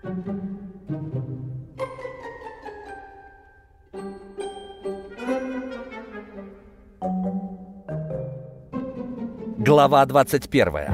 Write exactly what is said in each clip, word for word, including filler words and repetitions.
Глава двадцать первая.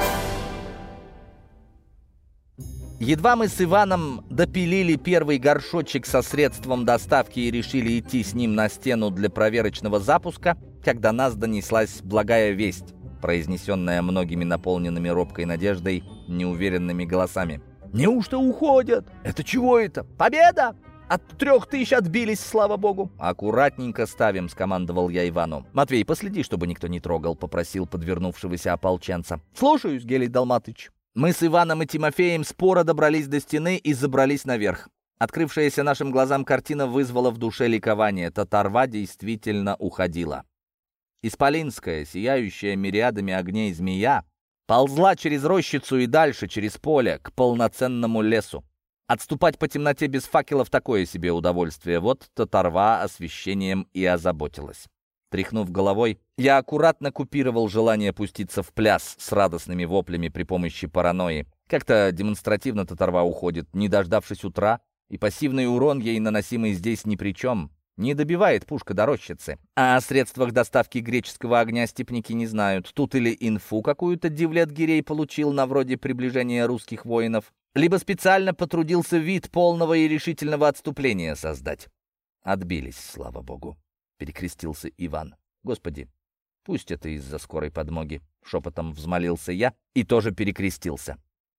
Едва мы с Иваном допилили первый горшочек со средством доставки и решили идти с ним на стену для проверочного запуска, когда нас донеслась благая весть, произнесенная многими наполненными робкой надеждой, неуверенными голосами. «Неужто уходят? Это чего это? Победа! От трех тысяч отбились, слава богу!» «Аккуратненько ставим», — скомандовал я Ивану. «Матвей, последи, чтобы никто не трогал», — попросил подвернувшегося ополченца. «Слушаюсь, Гелий Далматыч». Мы с Иваном и Тимофеем споро добрались до стены и забрались наверх. Открывшаяся нашим глазам картина вызвала в душе ликование. Татарва действительно уходила. Исполинская, сияющая мириадами огней змея, ползла через рощицу и дальше, через поле, к полноценному лесу. Отступать по темноте без факелов — такое себе удовольствие. Вот Татарва освещением и озаботилась. Тряхнув головой, я аккуратно купировал желание пуститься в пляс с радостными воплями при помощи паранойи. Как-то демонстративно Татарва уходит, не дождавшись утра, и пассивный урон ей наносимый здесь ни при чем. Не добивает пушка до рощицы. А о средствах доставки греческого огня степняки не знают. Тут или инфу какую-то Девлет-Гирей получил на вроде приближения русских воинов, либо специально потрудился вид полного и решительного отступления создать. Отбились, слава богу. Перекрестился Иван. «Господи, пусть это из-за скорой подмоги», — шепотом взмолился я и тоже перекрестился.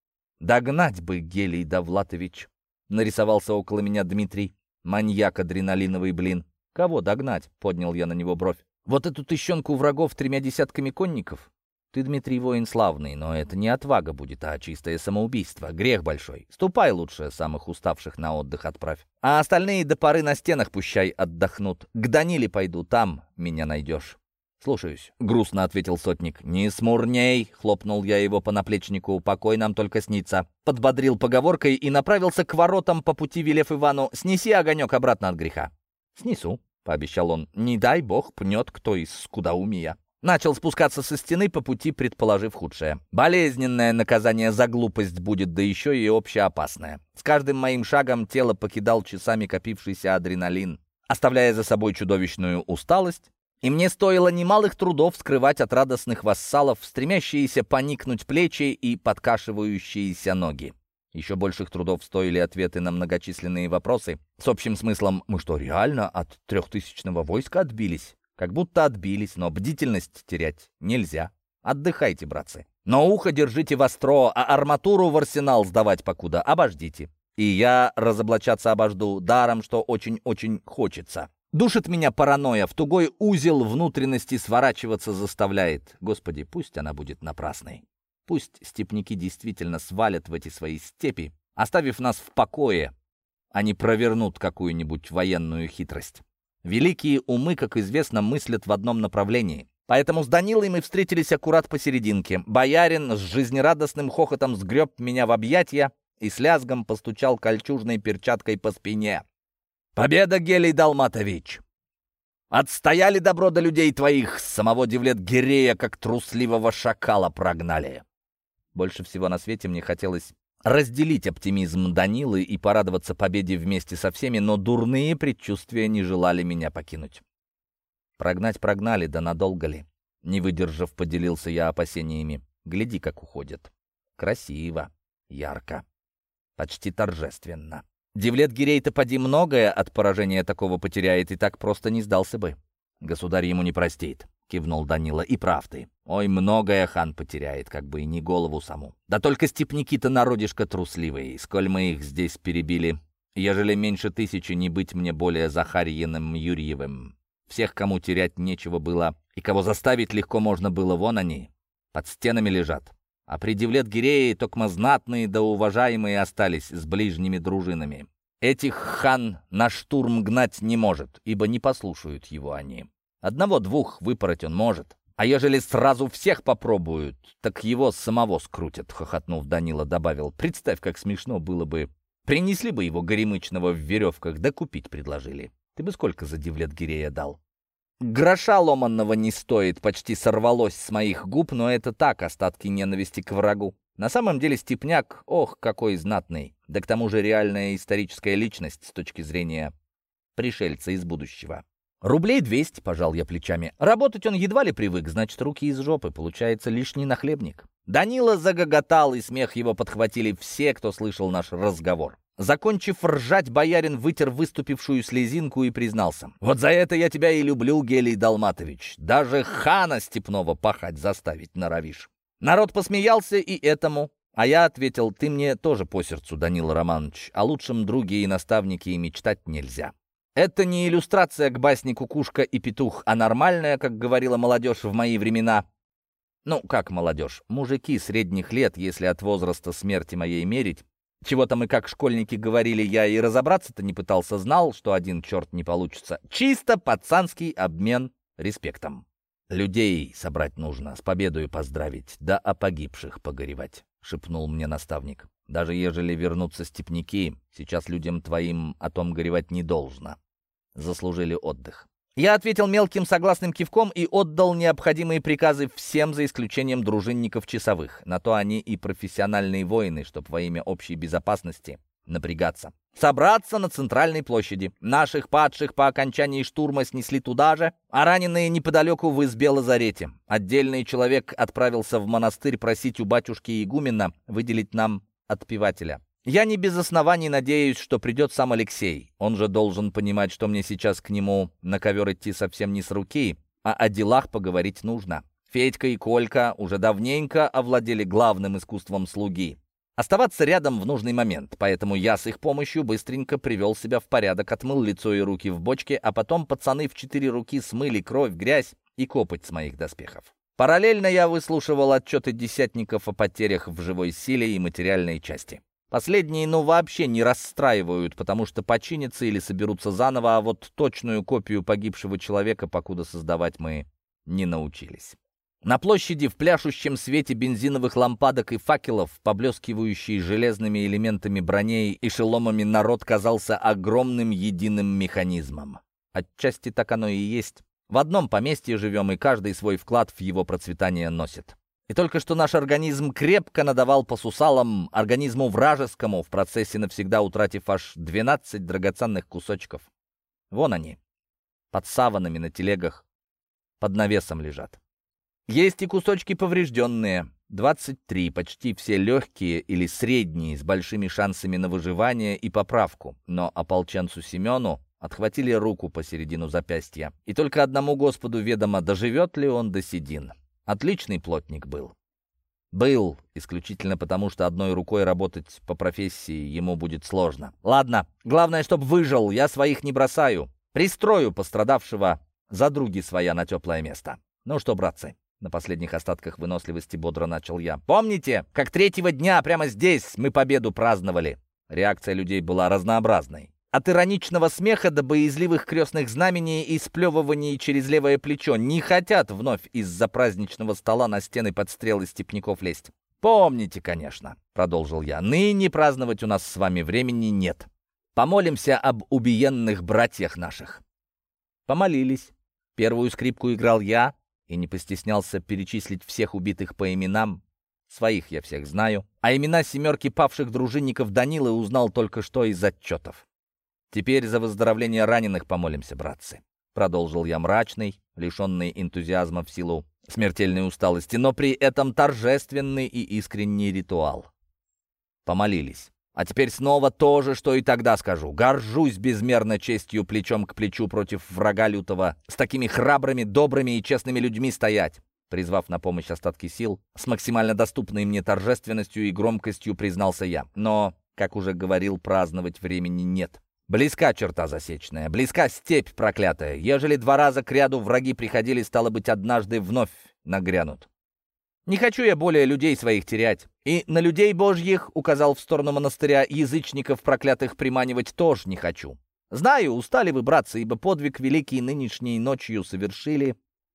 «Догнать бы, Гелий Довлатович», — нарисовался около меня Дмитрий. «Маньяк-адреналиновый блин». «Кого догнать?» — поднял я на него бровь. «Вот эту тыщенку врагов тремя десятками конников? Ты, Дмитрий, воин славный, но это не отвага будет, а чистое самоубийство. Грех большой. Ступай лучше, самых уставших на отдых отправь. А остальные до поры на стенах пущай отдохнут. К Даниле пойду, там меня найдешь». «Слушаюсь», — грустно ответил сотник. «Не смурней», — хлопнул я его по наплечнику, — «покой нам только снится». Подбодрил поговоркой и направился к воротам, по пути велев Ивану: «Снеси огонек обратно от греха». «Снесу», — пообещал он. «Не дай бог пнет кто из скудоумия». Начал спускаться со стены, по пути предположив худшее. Болезненное наказание за глупость будет, да еще и общеопасное. С каждым моим шагом тело покидал часами копившийся адреналин, оставляя за собой чудовищную усталость, и мне стоило немалых трудов скрывать от радостных вассалов стремящиеся поникнуть плечи и подкашивающиеся ноги. Еще больших трудов стоили ответы на многочисленные вопросы с общим смыслом: «Мы что, реально от трехтысячного войска отбились?» Как будто отбились, но бдительность терять нельзя. Отдыхайте, братцы. Но ухо держите востро, а арматуру в арсенал сдавать покуда обождите. И я разоблачаться обожду, даром, что очень-очень хочется. Душит меня паранойя, в тугой узел внутренности сворачиваться заставляет. Господи, пусть она будет напрасной. Пусть степняки действительно свалят в эти свои степи, оставив нас в покое, а не провернут какую-нибудь военную хитрость. Великие умы, как известно, мыслят в одном направлении. Поэтому с Данилой мы встретились аккурат посерединке. Боярин с жизнерадостным хохотом сгреб меня в объятья и с лязгом постучал кольчужной перчаткой по спине. «Победа, Гелий Далматович! Отстояли добро до людей твоих, самого Девлет-Гирея, как трусливого шакала прогнали!» Больше всего на свете мне хотелось разделить оптимизм Данилы и порадоваться победе вместе со всеми, но дурные предчувствия не желали меня покинуть. Прогнать прогнали, да надолго ли? Не выдержав, поделился я опасениями. Гляди, как уходят. Красиво, ярко, почти торжественно. Девлет-Гирей-то поди многое от поражения такого потеряет и так просто не сдался бы. Государь ему не простит, кивнул Данила. И прав ты. Ой, многое хан потеряет, как бы и не голову саму. Да только степняки-то народишко трусливый, сколь мы их здесь перебили. Ежели меньше тысячи, не быть мне более Захарьиным Юрьевым. Всех, кому терять нечего было, и кого заставить легко можно было, вон они, под стенами лежат. А при Девлет-Гирее токмо знатные да уважаемые остались с ближними дружинами. Этих хан на штурм гнать не может, ибо не послушают его они. Одного-двух выпороть он может. А ежели сразу всех попробуют, так его самого скрутят, — хохотнув, Данила добавил. Представь, как смешно было бы. Принесли бы его горемычного в веревках, да купить предложили. Ты бы сколько за Девлет-Гирея дал? Гроша ломанного не стоит, почти сорвалось с моих губ, но это так, остатки ненависти к врагу. На самом деле степняк, ох, какой знатный, да к тому же реальная историческая личность с точки зрения пришельца из будущего. «Рублей двести», — пожал я плечами. Работать он едва ли привык, значит, руки из жопы, получается лишний нахлебник. Данила загоготал, и смех его подхватили все, кто слышал наш разговор. Закончив ржать, боярин вытер выступившую слезинку и признался: «Вот за это я тебя и люблю, Гелий Далматович. Даже хана степного пахать заставить норовишь». Народ посмеялся и этому, а я ответил: «Ты мне тоже по сердцу, Данила Романович. О лучшем друге и наставнике и мечтать нельзя». Это не иллюстрация к басне «Кукушка и петух», а нормальная, как говорила молодежь в мои времена. Ну, как молодежь? Мужики средних лет, если от возраста смерти моей мерить. Чего-то мы, как школьники, говорили, я и разобраться-то не пытался, знал, что один черт не получится. Чисто пацанский обмен респектом. «Людей собрать нужно, с победой поздравить, да о погибших погоревать», — шепнул мне наставник. «Даже ежели вернутся степняки, сейчас людям твоим о том горевать не должно. Заслужили отдых». Я ответил мелким согласным кивком и отдал необходимые приказы всем, за исключением дружинников-часовых. На то они и профессиональные воины, чтоб во имя общей безопасности напрягаться. Собраться на центральной площади. Наших падших по окончании штурма снесли туда же, а раненые неподалеку в избе лазарете. Отдельный человек отправился в монастырь просить у батюшки игумена выделить нам отпевателя. Я не без оснований надеюсь, что придет сам Алексей. Он же должен понимать, что мне сейчас к нему на ковер идти совсем не с руки, а о делах поговорить нужно. Федька и Колька уже давненько овладели главным искусством слуги. Оставаться рядом в нужный момент, поэтому я с их помощью быстренько привел себя в порядок, отмыл лицо и руки в бочке, а потом пацаны в четыре руки смыли кровь, грязь и копоть с моих доспехов. Параллельно я выслушивал отчеты десятников о потерях в живой силе и материальной части. Последние, ну, вообще не расстраивают, потому что починятся или соберутся заново, а вот точную копию погибшего человека покуда создавать мы не научились. На площади в пляшущем свете бензиновых лампадок и факелов, поблескивающий железными элементами броней и шеломами, народ казался огромным единым механизмом. Отчасти так оно и есть. В одном поместье живем, и каждый свой вклад в его процветание носит. И только что наш организм крепко надавал по сусалам организму вражескому, в процессе навсегда утратив аж двенадцать драгоценных кусочков. Вон они, под саванами на телегах, под навесом лежат. Есть и кусочки поврежденные, двадцать три, почти все легкие или средние, с большими шансами на выживание и поправку. Но ополченцу Семену отхватили руку посередину запястья. И только одному Господу ведомо, доживет ли он до седин. Отличный плотник был. Был, исключительно потому, что одной рукой работать по профессии ему будет сложно. Ладно, главное, чтоб выжил, я своих не бросаю. Пристрою пострадавшего за други своя на теплое место. Ну что, братцы, на последних остатках выносливости бодро начал я. Помните, как третьего дня прямо здесь мы победу праздновали? Реакция людей была разнообразной. От ироничного смеха до боязливых крестных знамений и сплевываний через левое плечо. Не хотят вновь из-за праздничного стола на стены подстрелы степняков лезть. «Помните, конечно», — продолжил я, — «ныне праздновать у нас с вами времени нет. Помолимся об убиенных братьях наших». Помолились. Первую скрипку играл я и не постеснялся перечислить всех убитых по именам. Своих я всех знаю. А имена семерки павших дружинников Данилы узнал только что из отчетов. «Теперь за выздоровление раненых помолимся, братцы», — продолжил я мрачный, лишенный энтузиазма в силу смертельной усталости, но при этом торжественный и искренний ритуал. Помолились. А теперь снова то же, что и тогда скажу. Горжусь безмерно честью плечом к плечу против врага лютого, с такими храбрыми, добрыми и честными людьми стоять. Призвав на помощь остатки сил, с максимально доступной мне торжественностью и громкостью признался я. Но, как уже говорил, праздновать времени нет. Близка черта засечная, близка степь проклятая. Ежели два раза к ряду враги приходили, стало быть, однажды вновь нагрянут. Не хочу я более людей своих терять. И на людей божьих, указал в сторону монастыря, язычников проклятых приманивать тоже не хочу. Знаю, устали вы, братцы, ибо подвиг великий нынешней ночью совершили.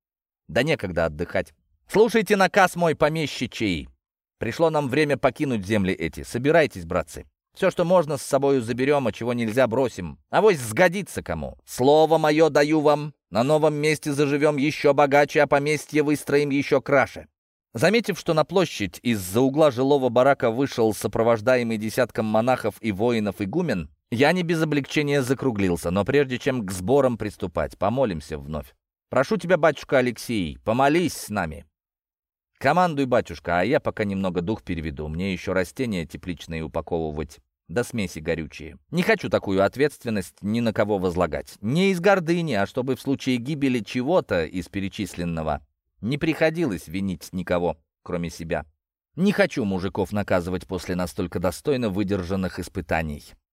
Да некогда отдыхать. Слушайте наказ мой, помещичий. Пришло нам время покинуть земли эти. Собирайтесь, братцы. Все, что можно, с собою заберем, а чего нельзя, бросим. Авось сгодится кому. Слово мое даю вам. На новом месте заживем еще богаче, а поместье выстроим еще краше. Заметив, что на площадь из-за угла жилого барака вышел сопровождаемый десятком монахов и воинов игумен, я не без облегчения закруглился, но прежде чем к сборам приступать, помолимся вновь. «Прошу тебя, батюшка Алексей, помолись с нами». «Командуй, батюшка, а я пока немного дух переведу. Мне еще растения тепличные упаковывать, да смеси горючие. Не хочу такую ответственность ни на кого возлагать. Не из гордыни, а чтобы в случае гибели чего-то из перечисленного не приходилось винить никого, кроме себя. Не хочу мужиков наказывать после настолько достойно выдержанных испытаний».